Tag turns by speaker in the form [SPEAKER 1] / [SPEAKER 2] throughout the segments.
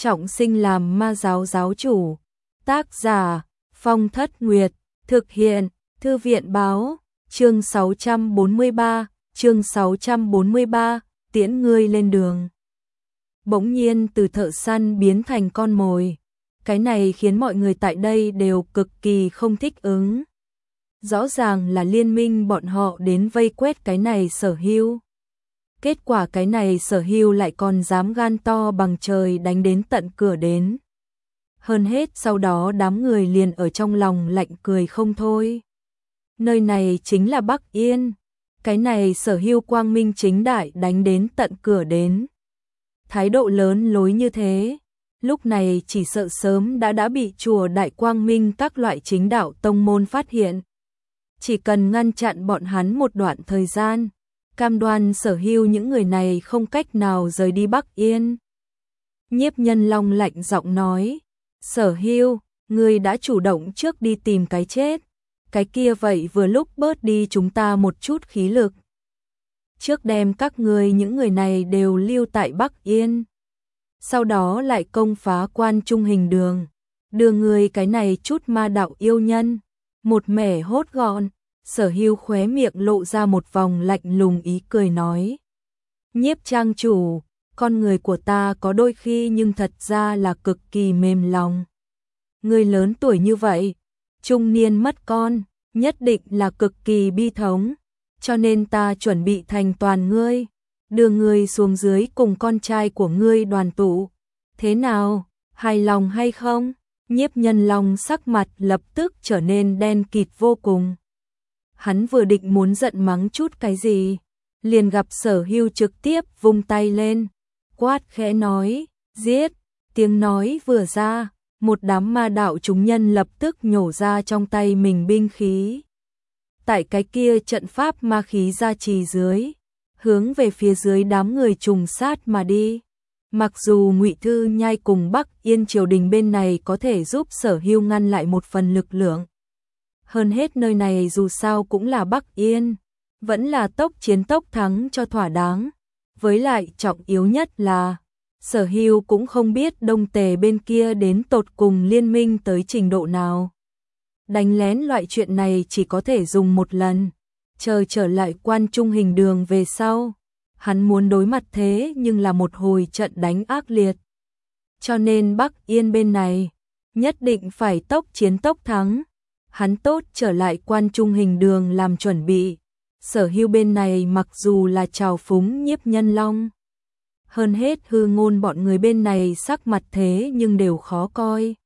[SPEAKER 1] trọng sinh làm ma giáo giáo chủ. Tác giả Phong Thất Nguyệt, thực hiện Thư viện báo, chương 643, tiễn ngươi lên đường. Bỗng nhiên từ thợ săn biến thành con mồi. Cái này khiến mọi người tại đây đều cực kỳ không thích ứng. Rõ ràng là liên minh bọn họ đến vây quét cái này Sở Hưu. Kết quả cái này Sở Hưu lại còn dám gan to bằng trời đánh đến tận cửa đến. Hơn hết sau đó đám người liền ở trong lòng lạnh cười không thôi. Nơi này chính là Bắc Yên. Cái này Sở Hưu quang minh chính đại đánh đến tận cửa đến. Thái độ lớn lối như thế, lúc này chỉ sợ sớm đã bị chùa Đại Quang Minh các loại chính đạo tông môn phát hiện. Chỉ cần ngăn chặn bọn hắn một đoạn thời gian, cam đoan Sở Hưu những người này không cách nào rời đi Bắc Yên. Nhiếp Nhân Long lạnh giọng nói, Sở Hưu, ngươi đã chủ động trước đi tìm cái chết, cái kia vậy vừa lúc bớt đi chúng ta một chút khí lực. Trước đem các ngươi những người này đều lưu tại Bắc Yên, sau đó lại công phá Quan Trung Hình Đường, đưa ngươi cái này chút ma đạo yêu nhân một mẻ hốt gọn. Sở Hưu khóe miệng lộ ra một vòng lạnh lùng ý cười nói, Nhiếp trang chủ, con người của ta có đôi khi nhưng thật ra là cực kỳ mềm lòng. Ngươi lớn tuổi như vậy, trung niên mất con, nhất định là cực kỳ bi thống, cho nên ta chuẩn bị thành toàn ngươi, đưa ngươi xuống dưới cùng con trai của ngươi đoàn tụ. Thế nào, hài lòng hay không? Nhiếp Nhân Long sắc mặt lập tức trở nên đen kịt vô cùng. Hắn vừa định muốn giận mắng chút cái gì, liền gặp Sở Hưu trực tiếp vung tay lên, quát khẽ nói, giết. Tiếng nói vừa ra, một đám ma đạo chúng nhân lập tức nhổ ra trong tay mình binh khí. Tại cái kia trận pháp ma khí gia trì dưới, hướng về phía dưới đám người trùng sát mà đi. Mặc dù Ngụy Thư Nhai cùng Bắc Yên triều đình bên này có thể giúp Sở Hưu ngăn lại một phần lực lượng. Hơn hết nơi này dù sao cũng là Bắc Yên, vẫn là tốc chiến tốc thắng cho thỏa đáng. Với lại trọng yếu nhất là, Sở Hưu cũng không biết Đông Tề bên kia đến tột cùng liên minh tới trình độ nào. Đánh lén loại chuyện này chỉ có thể dùng một lần, chờ trở lại Quan Trung Hình Đường về sau. Hắn muốn đối mặt thế nhưng là một hồi trận đánh ác liệt. Cho nên Bắc Yên bên này, nhất định phải tốc chiến tốc thắng. Hắn tốt trở lại Quan Trung Hình Đường làm chuẩn bị. Sở Hưu bên này mặc dù là trào phúng Nhiếp Nhân Long, hơn hết Hư Ngôn bọn người bên này sắc mặt thế nhưng đều khó coi.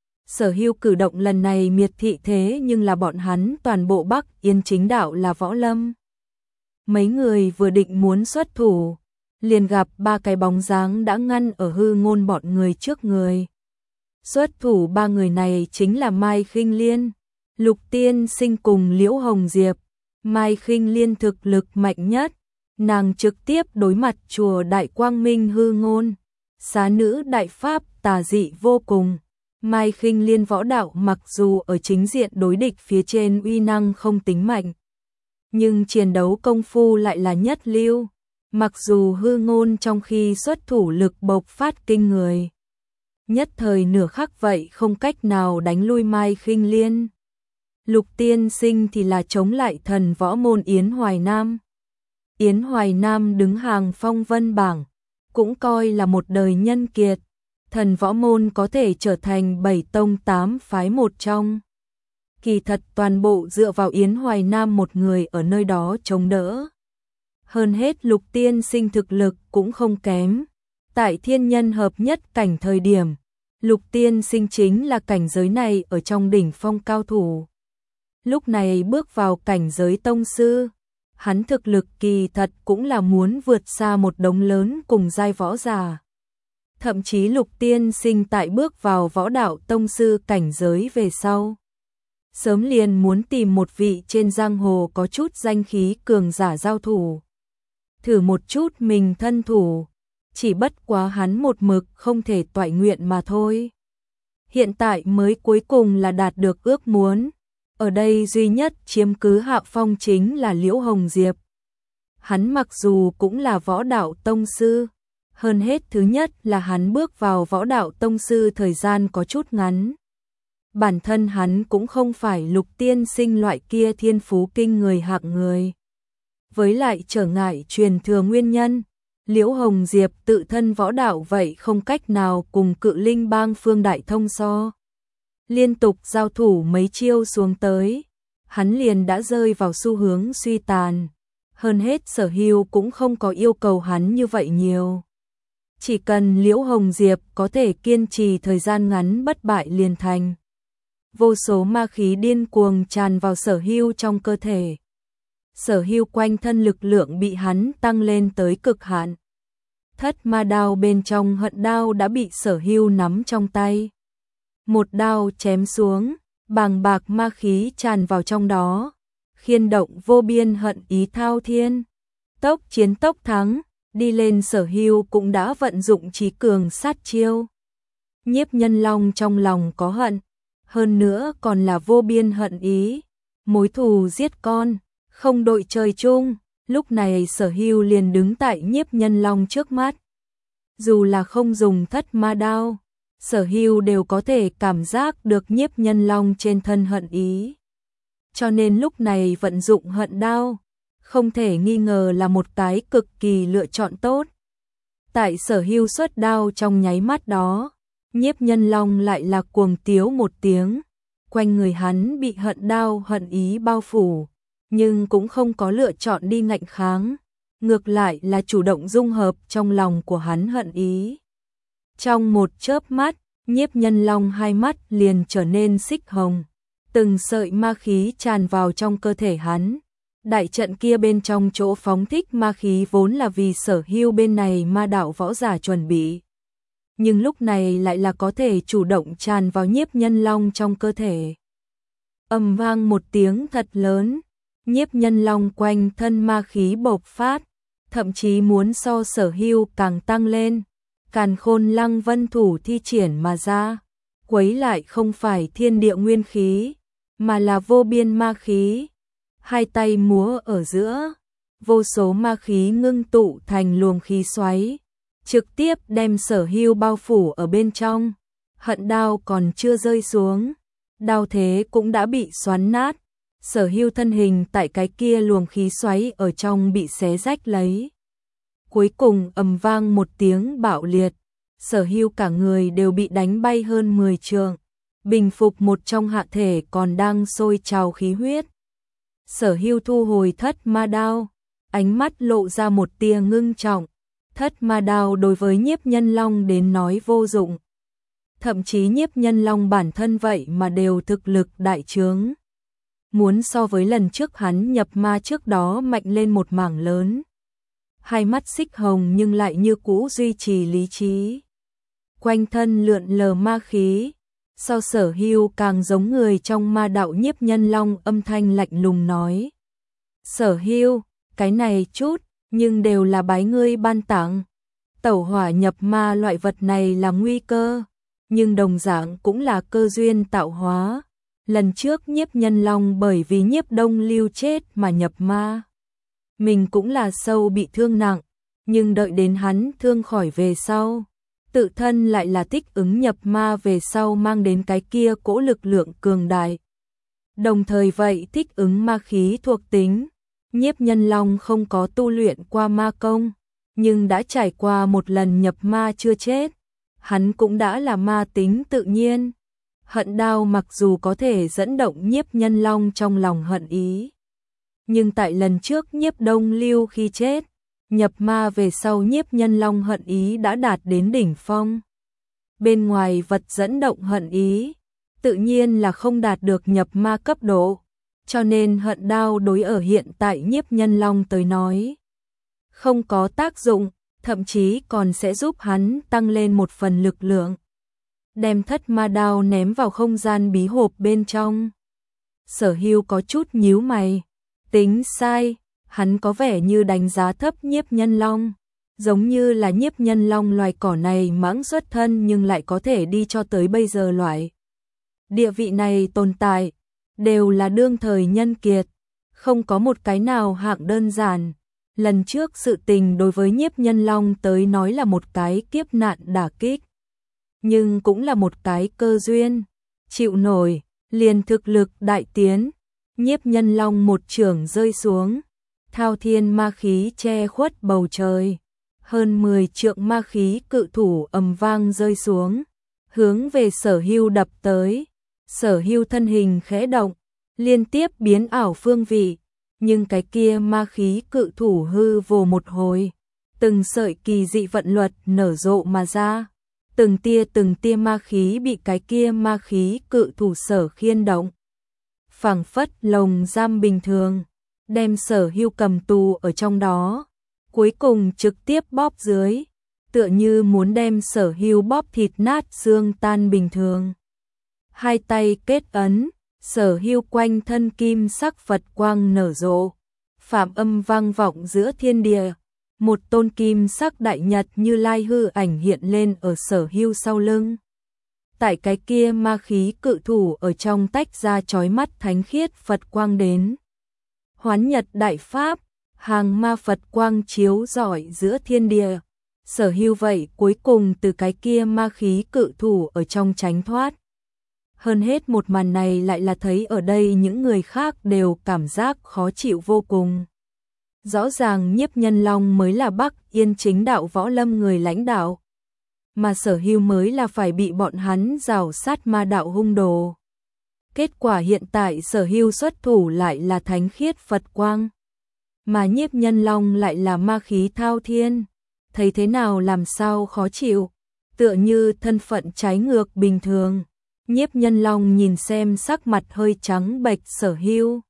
[SPEAKER 1] Sở Hưu cử động lần này miệt thị thế nhưng là bọn hắn toàn bộ Bắc Yên chính đạo là võ lâm. Mấy người vừa định muốn xuất thủ, liền gặp ba cái bóng dáng đã ngăn ở Hư Ngôn bọn người trước người. Xuất thủ ba người này chính là Mai Khinh Liên, Lục Tiên Sinh cùng Liễu Hồng Diệp. Mai Khinh Liên thực lực mạnh nhất, nàng trực tiếp đối mặt chùa Đại Quang Minh Hư Ngôn, xá nữ đại pháp tà dị vô cùng. Mai Khinh Liên võ đạo mặc dù ở chính diện đối địch phía trên uy năng không tính mạnh, nhưng chiến đấu công phu lại là nhất lưu. Mặc dù Hư Ngôn trong khi xuất thủ lực bộc phát kinh người, nhất thời nửa khắc vậy không cách nào đánh lui Mai Khinh Liên. Lục Tiên Sinh thì là chống lại thần võ môn Yến Hoài Nam. Yến Hoài Nam đứng hàng phong vân bảng, cũng coi là một đời nhân kiệt. Thần võ môn có thể trở thành 7 tông 8 phái một trong. Kỳ thật toàn bộ dựa vào Yến Hoài Nam một người ở nơi đó chống đỡ. Hơn hết Lục Tiên Sinh thực lực cũng không kém. Tại thiên nhân hợp nhất cảnh thời điểm, Lục Tiên Sinh chính là cảnh giới này ở trong đỉnh phong cao thủ. Lúc này bước vào cảnh giới tông sư, hắn thực lực kỳ thật cũng là muốn vượt xa một đống lớn cùng giai võ giả. Thậm chí Lục Tiên Sinh tại bước vào võ đạo tông sư cảnh giới về sau, sớm liền muốn tìm một vị trên giang hồ có chút danh khí cường giả giao thủ. Thử một chút mình thân thủ, chỉ bất quá hắn một mực không thể toại nguyện mà thôi. Hiện tại mới cuối cùng là đạt được ước muốn. Ở đây duy nhất chiếm cứ hạ phong chính là Liễu Hồng Diệp. Hắn mặc dù cũng là võ đạo tông sư, Hơn hết thứ nhất là hắn bước vào võ đạo tông sư thời gian có chút ngắn. Bản thân hắn cũng không phải Lục tiên sinh loại kia thiên phú kinh người hạng người. Với lại trở ngại truyền thừa nguyên nhân, Liễu Hồng Diệp tự thân võ đạo vậy không cách nào cùng Cự Linh Bang Phương Đại Thông so. Liên tục giao thủ mấy chiêu xuống tới, hắn liền đã rơi vào xu hướng suy tàn. Hơn hết Sở Hưu cũng không có yêu cầu hắn như vậy nhiều. Chỉ cần Liễu Hồng Diệp có thể kiên trì thời gian ngắn bất bại liền thành. Vô số ma khí điên cuồng tràn vào Sở Hưu trong cơ thể. Sở Hưu quanh thân lực lượng bị hắn tăng lên tới cực hạn. Thất ma đao bên trong hận đao đã bị Sở Hưu nắm trong tay. Một đao chém xuống, bàng bạc ma khí tràn vào trong đó, khiên động vô biên hận ý thao thiên. Tốc chiến tốc thắng, đi lên Sở Hưu cũng đã vận dụng trí cường sát chiêu. Nhiếp Nhân Long trong lòng có hận, hơn nữa còn là vô biên hận ý, mối thù giết con, không đội trời chung. Lúc này Sở Hưu liền đứng tại Nhiếp Nhân Long trước mắt. Dù là không dùng thất ma đao, Sở Hưu đều có thể cảm giác được Nhiếp Nhân Long trên thân hận ý. Cho nên lúc này vận dụng hận đao, không thể nghi ngờ là một cái cực kỳ lựa chọn tốt. Tại Sở Hưu xuất đao trong nháy mắt đó, Nhiếp Nhân Long lại là cuồng tiếu một tiếng, quanh người hắn bị hận đao hận ý bao phủ, nhưng cũng không có lựa chọn đi ngạnh kháng, ngược lại là chủ động dung hợp trong lòng của hắn hận ý. Trong một chớp mắt, Nhiếp Nhân Long hai mắt liền trở nên xích hồng, từng sợi ma khí tràn vào trong cơ thể hắn. Đại trận kia bên trong chỗ phóng thích ma khí vốn là vì Sở Hưu bên này ma đạo võ giả chuẩn bị, nhưng lúc này lại là có thể chủ động tràn vào Nhiếp Nhân Long trong cơ thể. Ầm vang một tiếng thật lớn, Nhiếp Nhân Long quanh thân ma khí bộc phát, thậm chí muốn so Sở Hưu càng tăng lên. Càn Khôn Lăng Vân thủ thi triển mà ra, quấy lại không phải thiên địa nguyên khí, mà là vô biên ma khí. Hai tay múa ở giữa, vô số ma khí ngưng tụ thành luồng khí xoáy, trực tiếp đem Sở Hưu bao phủ ở bên trong. Hận đao còn chưa rơi xuống, đao thế cũng đã bị xoắn nát. Sở Hưu thân hình tại cái kia luồng khí xoáy ở trong bị xé rách lấy. Cuối cùng ầm vang một tiếng bạo liệt, Sở Hưu cả người đều bị đánh bay hơn 10 trượng, bình phục một trong hạ thể còn đang sôi trào khí huyết. Sở Hưu thu hồi thất ma đao, ánh mắt lộ ra một tia ngưng trọng. Thất ma đao đối với Nhiếp Nhân Long đến nói vô dụng. Thậm chí Nhiếp Nhân Long bản thân vậy mà đều thực lực đại trướng. Muốn so với lần trước hắn nhập ma trước đó mạnh lên một mảng lớn. Hai mắt xích hồng nhưng lại như cũ duy trì lý trí. Quanh thân lượn lờ ma khí, so Sở Hưu càng giống người trong ma đạo. Nhiếp Nhân Long âm thanh lạnh lùng nói. Sở Hưu, cái này chút, nhưng đều là bái ngươi ban tặng. Tẩu hỏa nhập ma loại vật này là nguy cơ, nhưng đồng dạng cũng là cơ duyên tạo hóa. Lần trước Nhiếp Nhân Long bởi vì Nhiếp Đông Lưu chết mà nhập ma. Mình cũng là sâu bị thương nặng, nhưng đợi đến hắn thương khỏi về sau, tự thân lại là thích ứng nhập ma về sau mang đến cái kia cỗ lực lượng cường đại. Đồng thời vậy thích ứng ma khí thuộc tính. Nhiếp Nhân Long không có tu luyện qua ma công, nhưng đã trải qua một lần nhập ma chưa chết. Hắn cũng đã là ma tính tự nhiên. Hận đao mặc dù có thể dẫn động Nhiếp Nhân Long trong lòng hận ý, nhưng tại lần trước Nhiếp Đông Lưu khi chết, nhập ma về sau Nhiếp Nhân Long hận ý đã đạt đến đỉnh phong. Bên ngoài vật dẫn động hận ý, tự nhiên là không đạt được nhập ma cấp độ, cho nên hận đao đối ở hiện tại Nhiếp Nhân Long tới nói không có tác dụng, thậm chí còn sẽ giúp hắn tăng lên một phần lực lượng. Đem thất ma đao ném vào không gian bí hộp bên trong. Sở Hưu có chút nhíu mày, tính sai, hắn có vẻ như đánh giá thấp Nhiếp Nhân Long, giống như là Nhiếp Nhân Long loài cỏ này mãng xuất thân nhưng lại có thể đi cho tới bây giờ loại địa vị này tồn tại, đều là đương thời nhân kiệt, không có một cái nào hạng đơn giản. Lần trước sự tình đối với Nhiếp Nhân Long tới nói là một cái kiếp nạn đả kích, nhưng cũng là một cái cơ duyên, chịu nổi, liền thực lực đại tiến, Nhiếp Nhân Long một chưởng rơi xuống, thao thiên ma khí che khuất bầu trời, hơn 10 trượng ma khí cự thủ ầm vang rơi xuống, hướng về Sở Hưu đập tới. Sở Hưu thân hình khẽ động, liên tiếp biến ảo phương vị, nhưng cái kia ma khí cự thủ hư vồ một hồi, từng sợi kỳ dị vận luật nở rộ mà ra, từng tia ma khí bị cái kia ma khí cự thủ sở khiên động, phảng phất lồng giam bình thường, đem Sở Hưu cầm tù ở trong đó, cuối cùng trực tiếp bóp dưới, tựa như muốn đem Sở Hưu bóp thịt nát xương tan bình thường. Hai tay kết ấn, Sở Hưu quanh thân kim sắc Phật quang nở rộ, phạm âm vang vọng giữa thiên địa, một tôn kim sắc đại nhật Như Lai hư ảnh hiện lên ở Sở Hưu sau lưng. Tại cái kia ma khí cự thủ ở trong tách ra chói mắt thánh khiết Phật quang đến. Hoán Nhật đại pháp, hàng ma Phật quang chiếu rọi giữa thiên địa. Sở Hưu vậy cuối cùng từ cái kia ma khí cự thủ ở trong tránh thoát. Hơn hết một màn này lại là thấy ở đây những người khác đều cảm giác khó chịu vô cùng. Rõ ràng Nhiếp Nhân Long mới là Bắc Yên chính đạo võ lâm người lãnh đạo, mà Sở Hưu mới là phải bị bọn hắn rào sát ma đạo hung đồ. Kết quả hiện tại Sở Hưu xuất thủ lại là thánh khiết Phật quang, mà Nhiếp Nhân Long lại là ma khí thao thiên. Thấy thế nào làm sao khó chịu, tựa như thân phận trái ngược bình thường. Nhiếp Nhân Long nhìn xem sắc mặt hơi trắng bệch Sở Hưu.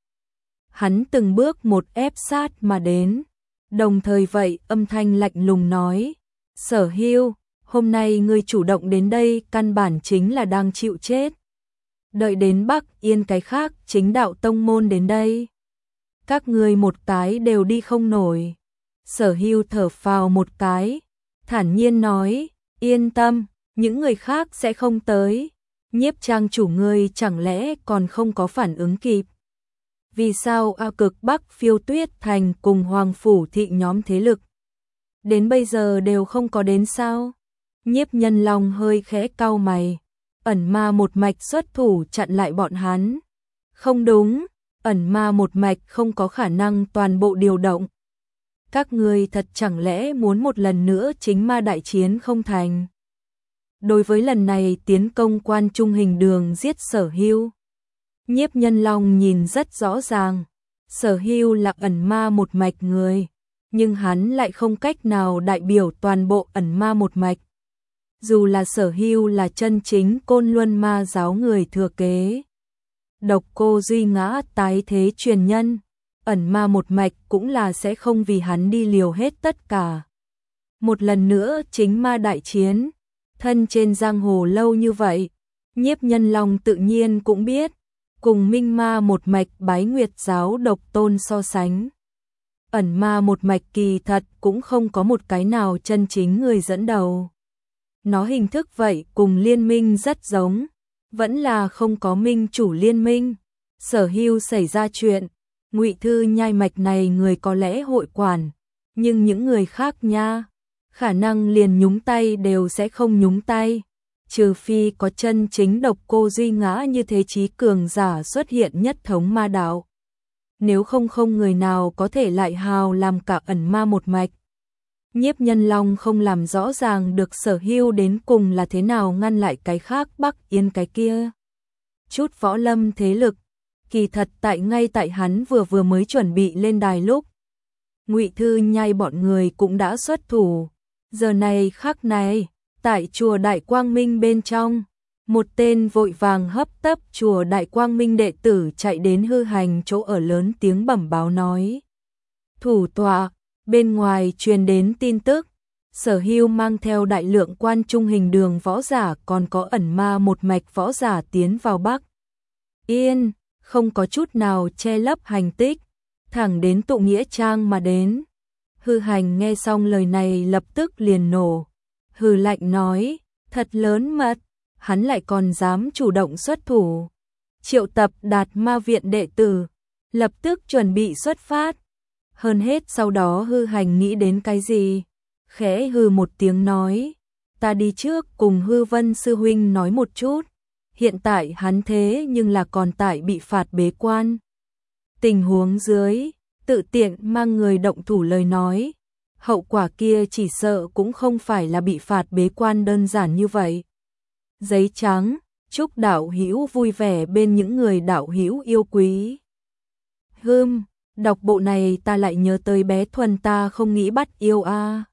[SPEAKER 1] Hắn từng bước một ép sát mà đến, đồng thời vậy âm thanh lạnh lùng nói, Sở Hưu, hôm nay ngươi chủ động đến đây căn bản chính là đang chịu chết. Đợi đến Bắc Yên cái khác chính đạo tông môn đến đây, các ngươi một cái đều đi không nổi. Sở Hưu thở phào một cái, thản nhiên nói, yên tâm, những người khác sẽ không tới. Nhiếp trang chủ ngươi chẳng lẽ còn không có phản ứng kịp? Vì sao A Cực Bắc Phiêu Tuyết Thành cùng Hoàng Phủ Thị nhóm thế lực đến bây giờ đều không có đến sao? Nhiếp Nhân Long hơi khẽ cau mày, ẩn ma một mạch xuất thủ chặn lại bọn hắn. Không đúng, ẩn ma một mạch không có khả năng toàn bộ điều động. Các ngươi thật chẳng lẽ muốn một lần nữa chính ma đại chiến không thành? Đối với lần này tiến công Quan Trung Hình Đường giết Sở Hưu, Nhiếp Nhân Long nhìn rất rõ ràng, Sở Hưu là ẩn ma một mạch người, nhưng hắn lại không cách nào đại biểu toàn bộ ẩn ma một mạch. Dù là Sở Hưu là chân chính Côn Luân Ma giáo người thừa kế, Độc Cô Duy Ngã tái thế truyền nhân, ẩn ma một mạch cũng là sẽ không vì hắn đi liều hết tất cả. Một lần nữa chính ma đại chiến, thân trên giang hồ lâu như vậy, Nhiếp Nhân Long tự nhiên cũng biết, cùng minh ma một mạch Bái Nguyệt giáo độc tôn so sánh. Ẩn ma một mạch kỳ thật cũng không có một cái nào chân chính người dẫn đầu. Nó hình thức vậy cùng liên minh rất giống, vẫn là không có minh chủ liên minh. Sở Hưu xảy ra chuyện, Ngụy Thư Nhai mạch này người có lẽ hội quản, nhưng những người khác nha, khả năng liền nhúng tay đều sẽ không nhúng tay, trừ phi có chân chính Độc Cô Duy Ngã như thế chí cường giả xuất hiện nhất thống ma đạo. Nếu không người nào có thể lại hào làm cả ẩn ma một mạch. Nhiếp Nhân Long không làm rõ ràng được Sở Hưu đến cùng là thế nào ngăn lại cái khác Bắc Yên cái kia. Chút võ lâm thế lực, kỳ thật ngay tại hắn vừa mới chuẩn bị lên đài lúc, Ngụy Thư Nhai bọn người cũng đã xuất thủ. Giờ này khắc này, tại chùa Đại Quang Minh bên trong, một tên vội vàng hấp tấp chùa Đại Quang Minh đệ tử chạy đến Hư Hành chỗ ở lớn tiếng bẩm báo nói. Thủ tọa, bên ngoài truyền đến tin tức, Sở Hưu mang theo đại lượng Quan Trung Hình Đường võ giả còn có ẩn ma một mạch võ giả tiến vào Bắc Yên, không có chút nào che lấp hành tích, thẳng đến Tụ Nghĩa Trang mà đến. Hư Hành nghe xong lời này lập tức liền nổ, hừ lạnh nói, thật lớn mật, hắn lại còn dám chủ động xuất thủ. Triệu tập Đạt Ma viện đệ tử, lập tức chuẩn bị xuất phát. Hơn hết sau đó hư hành nghĩ đến cái gì, khẽ hư một tiếng nói, ta đi trước cùng Hư Vân sư huynh nói một chút, hiện tại hắn thế nhưng là còn tại bị phạt bế quan. Tình huống dưới, tự tiện mang người động thủ lời nói, hậu quả kia chỉ sợ cũng không phải là bị phạt bế quan đơn giản như vậy. Giấy trắng, chúc đạo hữu vui vẻ bên những người đạo hữu yêu quý. Đọc bộ này ta lại nhớ tới bé Thuần ta không nghĩ bắt yêu a.